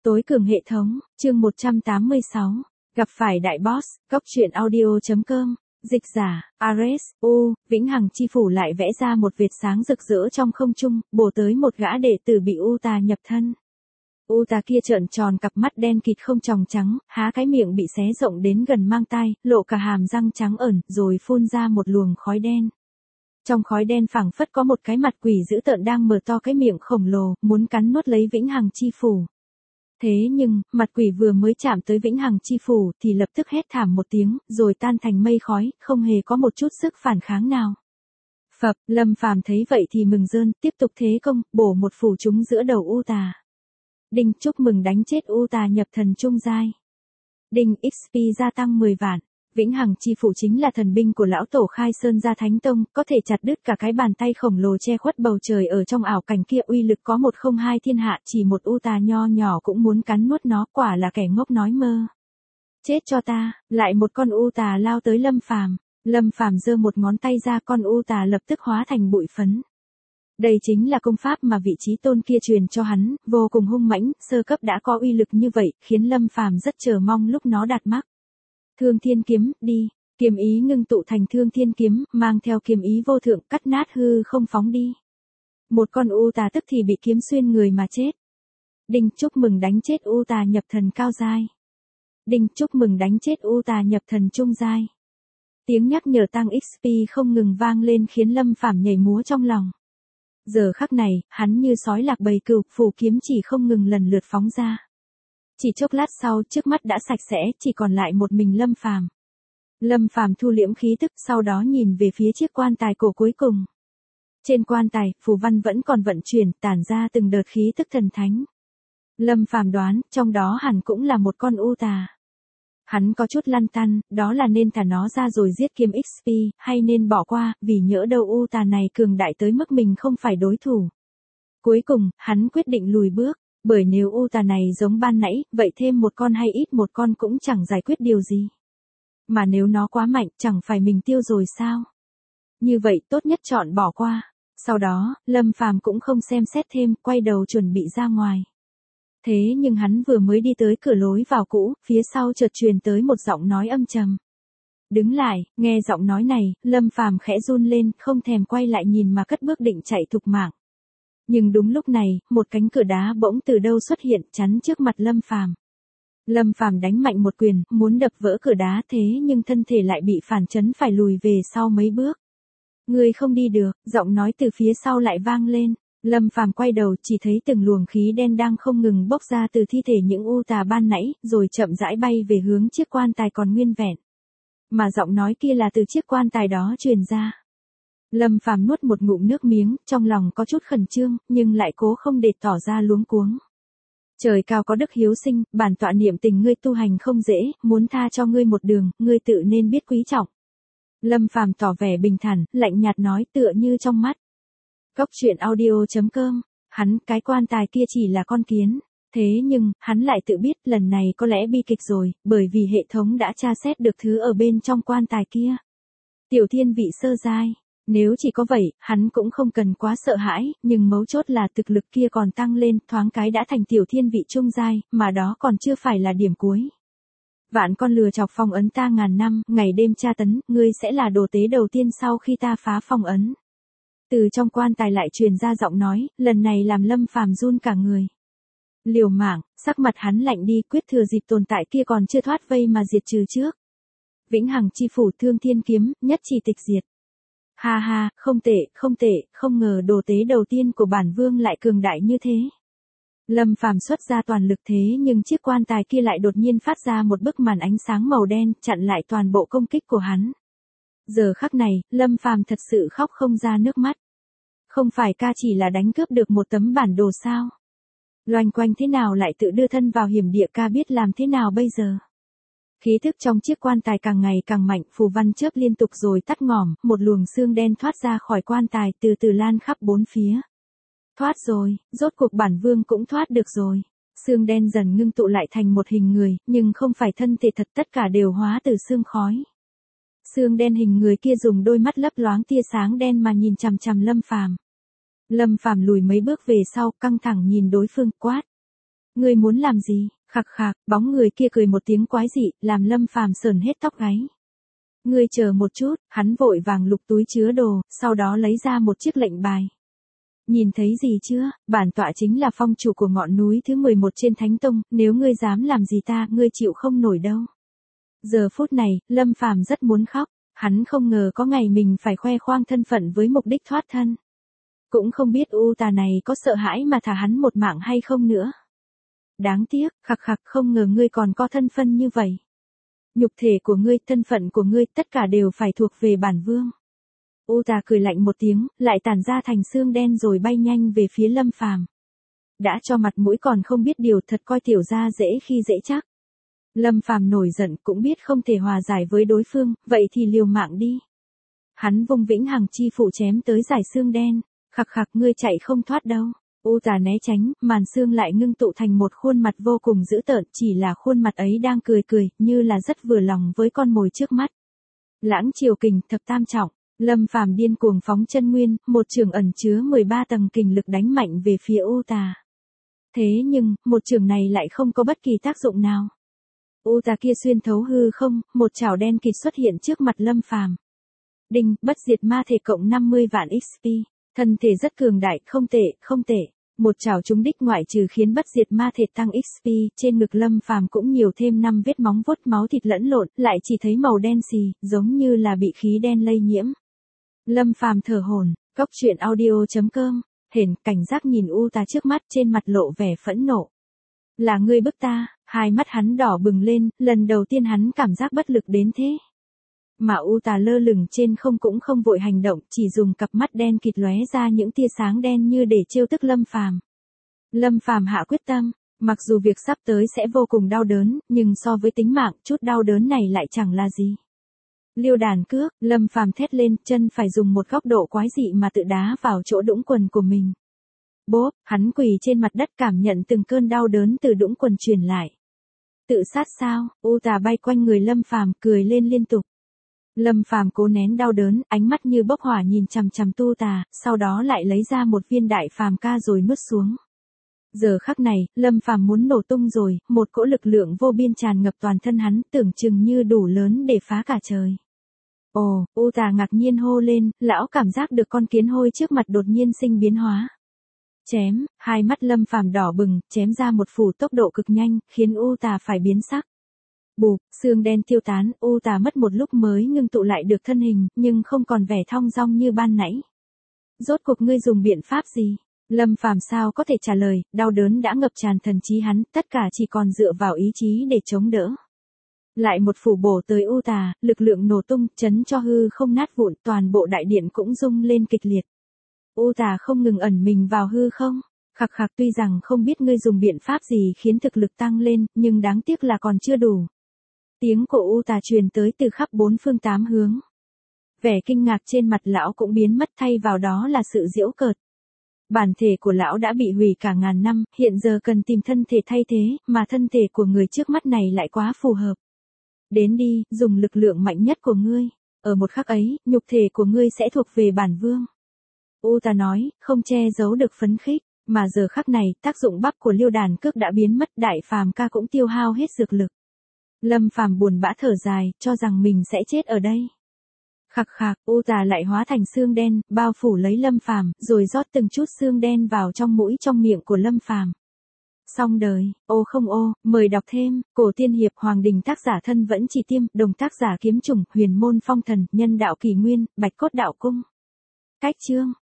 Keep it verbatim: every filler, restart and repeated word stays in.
Tối cường hệ thống, chương một trăm tám mươi sáu, gặp phải đại boss, góc truyện audio.com, dịch giả, Ares, U, vĩnh hằng chi phủ lại vẽ ra một vệt sáng rực rỡ trong không trung, bổ tới một gã đệ tử bị U tà nhập thân. U tà kia trợn tròn cặp mắt đen kịt không tròng trắng, há cái miệng bị xé rộng đến gần mang tai, lộ cả hàm răng trắng ẩn, rồi phun ra một luồng khói đen. Trong khói đen phảng phất có một cái mặt quỷ dữ tợn đang mở to cái miệng khổng lồ, muốn cắn nuốt lấy vĩnh hằng chi phủ. Thế nhưng, mặt quỷ vừa mới chạm tới vĩnh hằng chi phủ thì lập tức hét thảm một tiếng, rồi tan thành mây khói, không hề có một chút sức phản kháng nào. Phập, Lâm Phàm thấy vậy thì mừng rơn, tiếp tục thế công, bổ một phủ trúng giữa đầu U tà. Đinh, chúc mừng đánh chết U tà nhập thần trung giai. Đinh, ích pê gia tăng mười vạn. Vĩnh hằng chi phủ chính là thần binh của lão tổ Khai Sơn Gia Thánh Tông, có thể chặt đứt cả cái bàn tay khổng lồ che khuất bầu trời ở trong ảo cảnh kia, uy lực có một không hai thiên hạ, chỉ một U tà nho nhỏ cũng muốn cắn nuốt nó, quả là kẻ ngốc nói mơ. Chết cho ta, lại một con U tà lao tới Lâm Phàm. Lâm Phàm giơ một ngón tay ra, con U tà lập tức hóa thành bụi phấn. Đây chính là công pháp mà vị trí tôn kia truyền cho hắn, vô cùng hung mãnh, sơ cấp đã có uy lực như vậy, khiến Lâm Phàm rất chờ mong lúc nó đạt mắc. Thương Thiên Kiếm, đi, kiếm ý ngưng tụ thành Thương Thiên Kiếm, mang theo kiếm ý vô thượng, cắt nát hư không phóng đi. Một con U tà tức thì bị kiếm xuyên người mà chết. Đinh, chúc mừng đánh chết U tà nhập thần cao giai. Đinh, chúc mừng đánh chết U tà nhập thần trung giai. Tiếng nhắc nhở tăng ích pê không ngừng vang lên khiến Lâm Phàm nhảy múa trong lòng. Giờ khắc này, hắn như sói lạc bầy cừu, phủ kiếm chỉ không ngừng lần lượt phóng ra. Chỉ chốc lát sau, trước mắt đã sạch sẽ, chỉ còn lại một mình Lâm Phàm. Lâm Phàm thu liễm khí tức, sau đó nhìn về phía chiếc quan tài cổ cuối cùng. Trên quan tài, phù văn vẫn còn vận chuyển, tản ra từng đợt khí tức thần thánh. Lâm Phàm đoán, trong đó hẳn cũng là một con U tà. Hắn có chút lăn tăn, đó là nên thả nó ra rồi giết kiếm ích pê, hay nên bỏ qua, vì nhỡ đâu U tà này cường đại tới mức mình không phải đối thủ. Cuối cùng, hắn quyết định lùi bước. Bởi nếu U tà này giống ban nãy, vậy thêm một con hay ít một con cũng chẳng giải quyết điều gì. Mà nếu nó quá mạnh, chẳng phải mình tiêu rồi sao? Như vậy tốt nhất chọn bỏ qua. Sau đó, Lâm Phàm cũng không xem xét thêm, quay đầu chuẩn bị ra ngoài. Thế nhưng hắn vừa mới đi tới cửa lối vào cũ, phía sau chợt truyền tới một giọng nói âm trầm. Đứng lại, nghe giọng nói này, Lâm Phàm khẽ run lên, không thèm quay lại nhìn mà cất bước định chạy thục mạng. Nhưng đúng lúc này, một cánh cửa đá bỗng từ đâu xuất hiện, chắn trước mặt Lâm Phàm. Lâm Phàm đánh mạnh một quyền, muốn đập vỡ cửa đá, thế nhưng thân thể lại bị phản chấn phải lùi về sau mấy bước. Ngươi không đi được, giọng nói từ phía sau lại vang lên. Lâm Phàm quay đầu, chỉ thấy từng luồng khí đen đang không ngừng bốc ra từ thi thể những U tà ban nãy, rồi chậm rãi bay về hướng chiếc quan tài còn nguyên vẹn. Mà giọng nói kia là từ chiếc quan tài đó truyền ra. Lâm Phàm nuốt một ngụm nước miếng, trong lòng có chút khẩn trương, nhưng lại cố không để tỏ ra luống cuống. Trời cao có đức hiếu sinh, bản tọa niệm tình ngươi tu hành không dễ, muốn tha cho ngươi một đường, ngươi tự nên biết quý trọng. Lâm Phàm tỏ vẻ bình thản, lạnh nhạt nói, tựa như trong mắt. Góc truyện audio.com, hắn, cái quan tài kia chỉ là con kiến. Thế nhưng, hắn lại tự biết lần này có lẽ bi kịch rồi, bởi vì hệ thống đã tra xét được thứ ở bên trong quan tài kia. Tiểu thiên vị sơ giai. Nếu chỉ có vậy, hắn cũng không cần quá sợ hãi, nhưng mấu chốt là thực lực kia còn tăng lên, thoáng cái đã thành tiểu thiên vị trung giai, mà đó còn chưa phải là điểm cuối. Vạn con lừa chọc phong ấn ta ngàn năm, ngày đêm tra tấn, ngươi sẽ là đồ tế đầu tiên sau khi ta phá phong ấn. Từ trong quan tài lại truyền ra giọng nói, lần này làm Lâm Phàm run cả người. Liều mạng, sắc mặt hắn lạnh đi, quyết thừa dịp tồn tại kia còn chưa thoát vây mà diệt trừ trước. Vĩnh hằng chi phủ Thương Thiên Kiếm, nhất chỉ tịch diệt. Ha ha, không tệ, không tệ, không ngờ đồ tế đầu tiên của bản vương lại cường đại như thế. Lâm Phàm xuất ra toàn lực thế nhưng chiếc quan tài kia lại đột nhiên phát ra một bức màn ánh sáng màu đen, chặn lại toàn bộ công kích của hắn. Giờ khắc này, Lâm Phàm thật sự khóc không ra nước mắt. Không phải ca chỉ là đánh cướp được một tấm bản đồ sao? Loanh quanh thế nào lại tự đưa thân vào hiểm địa, ca biết làm thế nào bây giờ? Khí thức trong chiếc quan tài càng ngày càng mạnh, phù văn chớp liên tục rồi tắt ngòm, một luồng xương đen thoát ra khỏi quan tài, từ từ lan khắp bốn phía. Thoát rồi, rốt cuộc bản vương cũng thoát được rồi. Xương đen dần ngưng tụ lại thành một hình người, nhưng không phải thân thể thật, tất cả đều hóa từ xương khói. Xương đen hình người kia dùng đôi mắt lấp loáng tia sáng đen mà nhìn chằm chằm Lâm Phàm. Lâm Phàm lùi mấy bước về sau, căng thẳng nhìn đối phương, quát. Ngươi muốn làm gì? Khạc khạc, bóng người kia cười một tiếng quái dị, làm Lâm Phàm sờn hết tóc gáy. Ngươi chờ một chút, hắn vội vàng lục túi chứa đồ, sau đó lấy ra một chiếc lệnh bài. Nhìn thấy gì chưa, bản tọa chính là phong chủ của ngọn núi thứ mười một trên Thánh Tông, nếu ngươi dám làm gì ta, ngươi chịu không nổi đâu. Giờ phút này, Lâm Phàm rất muốn khóc, hắn không ngờ có ngày mình phải khoe khoang thân phận với mục đích thoát thân. Cũng không biết U Tà này có sợ hãi mà thả hắn một mạng hay không nữa. Đáng tiếc, khặc khặc không ngờ ngươi còn có thân phận như vậy. Nhục thể của ngươi, thân phận của ngươi, tất cả đều phải thuộc về bản vương. U Tà cười lạnh một tiếng, lại tản ra thành xương đen rồi bay nhanh về phía Lâm Phàm. Đã cho mặt mũi còn không biết điều, thật coi tiểu gia dễ khi dễ chắc. Lâm Phàm nổi giận, cũng biết không thể hòa giải với đối phương, vậy thì liều mạng đi. Hắn vung vĩnh hằng chi phụ chém tới dải xương đen, khặc khặc ngươi chạy không thoát đâu. U Tà né tránh, màn xương lại ngưng tụ thành một khuôn mặt vô cùng dữ tợn, chỉ là khuôn mặt ấy đang cười cười, như là rất vừa lòng với con mồi trước mắt. Lãng triều kình thập tam trọng, Lâm Phàm điên cuồng phóng chân nguyên, một trường ẩn chứa mười ba tầng kình lực đánh mạnh về phía U Tà. Thế nhưng, một trường này lại không có bất kỳ tác dụng nào. U Tà kia xuyên thấu hư không, một chảo đen kịt xuất hiện trước mặt Lâm Phàm. Đinh, bất diệt ma thể cộng năm mươi vạn ích pê, thân thể rất cường đại, không tệ, không tệ. Một chảo trúng đích ngoại trừ khiến bất diệt ma thể tăng ích pê, trên ngực Lâm Phàm cũng nhiều thêm năm vết móng vuốt máu thịt lẫn lộn, lại chỉ thấy màu đen xì, giống như là bị khí đen lây nhiễm. Lâm Phàm thở hổn, cốc truyện audio chấm com, hển cảnh giác nhìn U Tà trước mắt, trên mặt lộ vẻ phẫn nộ. Là ngươi bức ta, hai mắt hắn đỏ bừng lên, lần đầu tiên hắn cảm giác bất lực đến thế. Mà U Tà lơ lửng trên không cũng không vội hành động, chỉ dùng cặp mắt đen kịt lóe ra những tia sáng đen như để trêu tức Lâm Phàm. Lâm Phàm hạ quyết tâm, mặc dù việc sắp tới sẽ vô cùng đau đớn, nhưng so với tính mạng, chút đau đớn này lại chẳng là gì. Liêu đàn cước, Lâm Phàm thét lên, chân phải dùng một góc độ quái dị mà tự đá vào chỗ đũng quần của mình. Bốp, hắn quỳ trên mặt đất cảm nhận từng cơn đau đớn từ đũng quần truyền lại. Tự sát sao? U Tà bay quanh người Lâm Phàm cười lên liên tục. Lâm Phàm cố nén đau đớn, ánh mắt như bốc hỏa nhìn chằm chằm Tu Tà, sau đó lại lấy ra một viên đại phàm ca rồi nuốt xuống. Giờ khắc này, Lâm Phàm muốn nổ tung rồi, một cỗ lực lượng vô biên tràn ngập toàn thân hắn, tưởng chừng như đủ lớn để phá cả trời. Ồ, U Tà ngạc nhiên hô lên, lão cảm giác được con kiến hôi trước mặt đột nhiên sinh biến hóa. Chém, hai mắt Lâm Phàm đỏ bừng, chém ra một phủ tốc độ cực nhanh, khiến U Tà phải biến sắc. Bụp, xương đen tiêu tán, U Tà mất một lúc mới ngưng tụ lại được thân hình, nhưng không còn vẻ thong dong như ban nãy. Rốt cuộc ngươi dùng biện pháp gì? Lâm Phàm sao có thể trả lời, đau đớn đã ngập tràn thần trí hắn, tất cả chỉ còn dựa vào ý chí để chống đỡ. Lại một phủ bổ tới U Tà, lực lượng nổ tung, chấn cho hư không nát vụn, toàn bộ đại điện cũng rung lên kịch liệt. U Tà không ngừng ẩn mình vào hư không. Khặc khặc, tuy rằng không biết ngươi dùng biện pháp gì khiến thực lực tăng lên, nhưng đáng tiếc là còn chưa đủ. Tiếng của U Tà truyền tới từ khắp bốn phương tám hướng. Vẻ kinh ngạc trên mặt lão cũng biến mất, thay vào đó là sự giễu cợt. Bản thể của lão đã bị hủy cả ngàn năm, hiện giờ cần tìm thân thể thay thế, mà thân thể của người trước mắt này lại quá phù hợp. Đến đi, dùng lực lượng mạnh nhất của ngươi. Ở một khắc ấy, nhục thể của ngươi sẽ thuộc về bản vương. U Tà nói, không che giấu được phấn khích, mà giờ khắc này, tác dụng bắp của liêu đàn cước đã biến mất, đại phàm ca cũng tiêu hao hết dược lực. Lâm Phàm buồn bã thở dài, cho rằng mình sẽ chết ở đây. Khặc khạc, U Tà lại hóa thành xương đen, bao phủ lấy Lâm Phàm, rồi rót từng chút xương đen vào trong mũi trong miệng của Lâm Phàm. Xong đời, ô không ô, mời đọc thêm, cổ tiên hiệp Hoàng Đình tác giả thân vẫn chỉ tiêm, đồng tác giả kiếm trùng, huyền môn phong thần, nhân đạo kỳ nguyên, bạch cốt đạo cung. Cách chương.